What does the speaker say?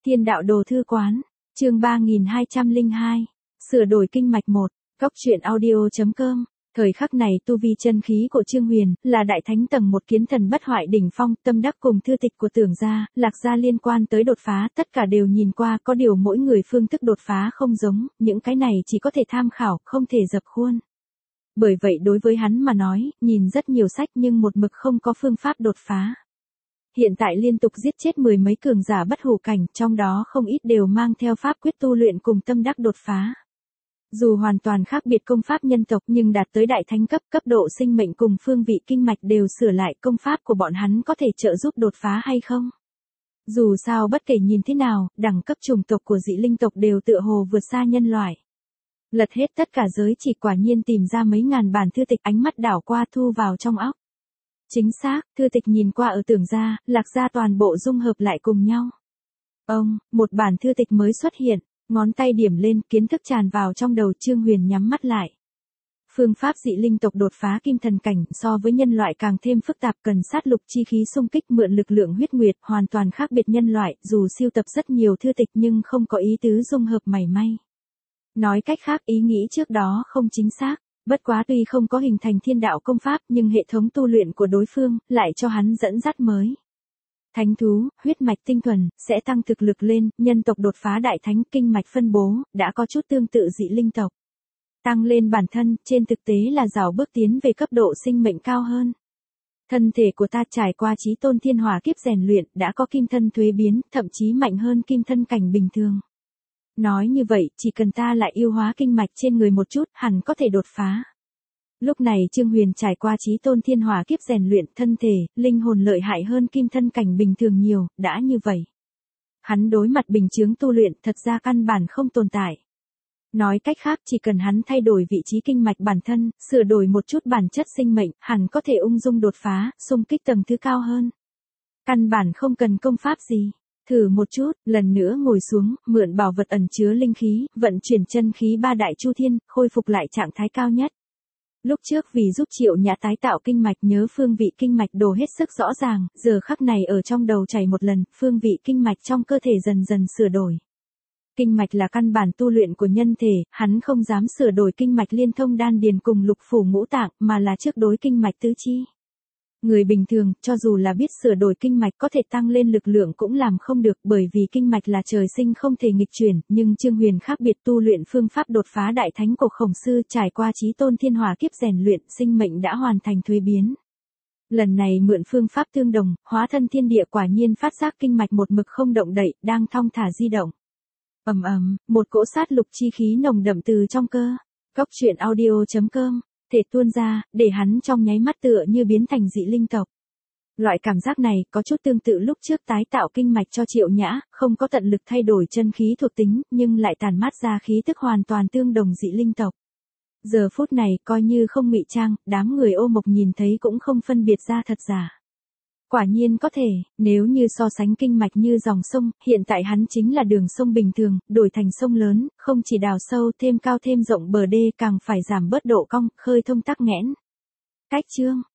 Thiên đạo đồ thư quán, chương 3202, sửa đổi kinh mạch 1, góc truyện audio.com. Thời khắc này tu vi chân khí của Trương Huyền, là đại thánh tầng 1 kiến thần bất hoại đỉnh phong, tâm đắc cùng thư tịch của Tưởng gia, Lạc gia liên quan tới đột phá, tất cả đều nhìn qua, có điều mỗi người phương thức đột phá không giống, những cái này chỉ có thể tham khảo, không thể dập khuôn. Bởi vậy đối với hắn mà nói, nhìn rất nhiều sách nhưng một mực không có phương pháp đột phá. Hiện tại liên tục giết chết mười mấy cường giả bất hủ cảnh, trong đó không ít đều mang theo pháp quyết tu luyện cùng tâm đắc đột phá. Dù hoàn toàn khác biệt công pháp nhân tộc nhưng đạt tới đại thánh cấp, cấp độ sinh mệnh cùng phương vị kinh mạch đều sửa lại, công pháp của bọn hắn có thể trợ giúp đột phá hay không? Dù sao bất kể nhìn thế nào, đẳng cấp chủng tộc của dị linh tộc đều tựa hồ vượt xa nhân loại. Lật hết tất cả giới chỉ, quả nhiên tìm ra mấy ngàn bản thư tịch, ánh mắt đảo qua thu vào trong óc. Chính xác, thư tịch nhìn qua ở Tưởng gia, Lạc gia toàn bộ dung hợp lại cùng nhau. Một bản thư tịch mới xuất hiện, ngón tay điểm lên, kiến thức tràn vào trong đầu. Trương Huyền nhắm mắt lại. Phương pháp dị linh tộc đột phá kim thần cảnh so với nhân loại càng thêm phức tạp, cần sát lục chi khí xung kích, mượn lực lượng huyết nguyệt, hoàn toàn khác biệt nhân loại, dù siêu tập rất nhiều thư tịch nhưng không có ý tứ dung hợp mảy may. Nói cách khác, ý nghĩ trước đó không chính xác. Bất quá tuy không có hình thành thiên đạo công pháp nhưng hệ thống tu luyện của đối phương lại cho hắn dẫn dắt mới. Thánh thú, huyết mạch tinh thuần, sẽ tăng thực lực lên, nhân tộc đột phá đại thánh, kinh mạch phân bố, đã có chút tương tự dị linh tộc. Tăng lên bản thân, trên thực tế là rào bước tiến về cấp độ sinh mệnh cao hơn. Thân thể của ta trải qua chí tôn thiên hỏa kiếp rèn luyện, đã có kim thân thuế biến, thậm chí mạnh hơn kim thân cảnh bình thường. Nói như vậy, chỉ cần ta lại yêu hóa kinh mạch trên người một chút, hẳn có thể đột phá. Lúc này Trương Huyền trải qua chí tôn thiên hỏa kiếp rèn luyện, thân thể, linh hồn lợi hại hơn kim thân cảnh bình thường nhiều, đã như vậy. Hắn đối mặt bình chướng tu luyện thật ra căn bản không tồn tại. Nói cách khác, chỉ cần hắn thay đổi vị trí kinh mạch bản thân, sửa đổi một chút bản chất sinh mệnh, hẳn có thể ung dung đột phá, xung kích tầng thứ cao hơn. Căn bản không cần công pháp gì. Thử một chút, lần nữa ngồi xuống, mượn bảo vật ẩn chứa linh khí, vận chuyển chân khí ba đại chu thiên, khôi phục lại trạng thái cao nhất. Lúc trước vì giúp Triệu Nhã tái tạo kinh mạch, nhớ phương vị kinh mạch đồ hết sức rõ ràng, giờ khắc này ở trong đầu chảy một lần, phương vị kinh mạch trong cơ thể dần dần sửa đổi. Kinh mạch là căn bản tu luyện của nhân thể, hắn không dám sửa đổi kinh mạch liên thông đan điền cùng lục phủ ngũ tạng, mà là trước đối kinh mạch tứ chi. Người bình thường, cho dù là biết sửa đổi kinh mạch có thể tăng lên lực lượng cũng làm không được, bởi vì kinh mạch là trời sinh không thể nghịch chuyển, nhưng Trương Huyền khác biệt, tu luyện phương pháp đột phá đại thánh của Khổng Sư, trải qua chí tôn thiên hỏa kiếp rèn luyện, sinh mệnh đã hoàn thành thuế biến. Lần này mượn phương pháp tương đồng, hóa thân thiên địa, quả nhiên phát giác kinh mạch một mực không động đậy, đang thong thả di động. Một cỗ sát lục chi khí nồng đậm từ trong cơ, góc truyện audio.com, thể tuôn ra, để hắn trong nháy mắt tựa như biến thành dị linh tộc. Loại cảm giác này có chút tương tự lúc trước tái tạo kinh mạch cho Triệu Nhã, không có tận lực thay đổi chân khí thuộc tính, nhưng lại tản mát ra khí tức hoàn toàn tương đồng dị linh tộc. Giờ phút này, coi như không ngụy trang, đám người Ô Mộc nhìn thấy cũng không phân biệt ra thật giả. Quả nhiên có thể, nếu như so sánh kinh mạch như dòng sông, hiện tại hắn chính là đường sông bình thường, đổi thành sông lớn, không chỉ đào sâu thêm cao thêm rộng bờ đê, càng phải giảm bớt độ cong, khơi thông tắc nghẽn. Cách chương,